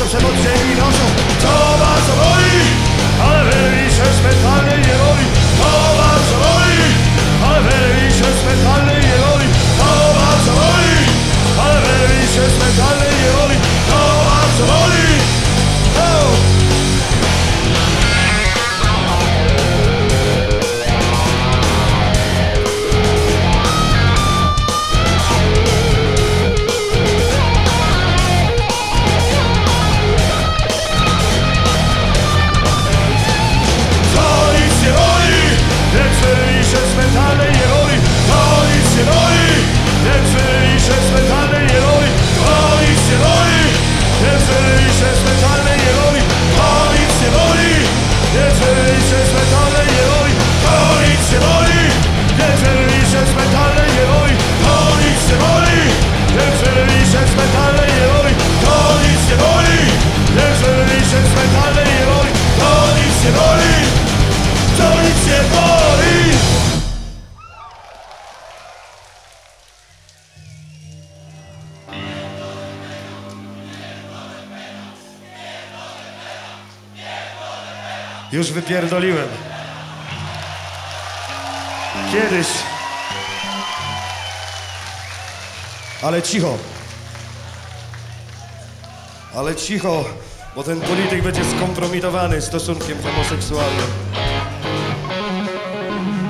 głosem od ziemi noszą. To bardzo boli, ale wyrwi się z mentalnej niewoli. To bardzo boli, ale wyrwi się z mentalnej niewoli. To bardzo boli, ale wyrwi się z mentalnej niewoli. To bardzo boli. Już wypierdoliłem. Kiedyś. Ale cicho. Ale cicho, bo ten polityk będzie skompromitowany stosunkiem homoseksualnym.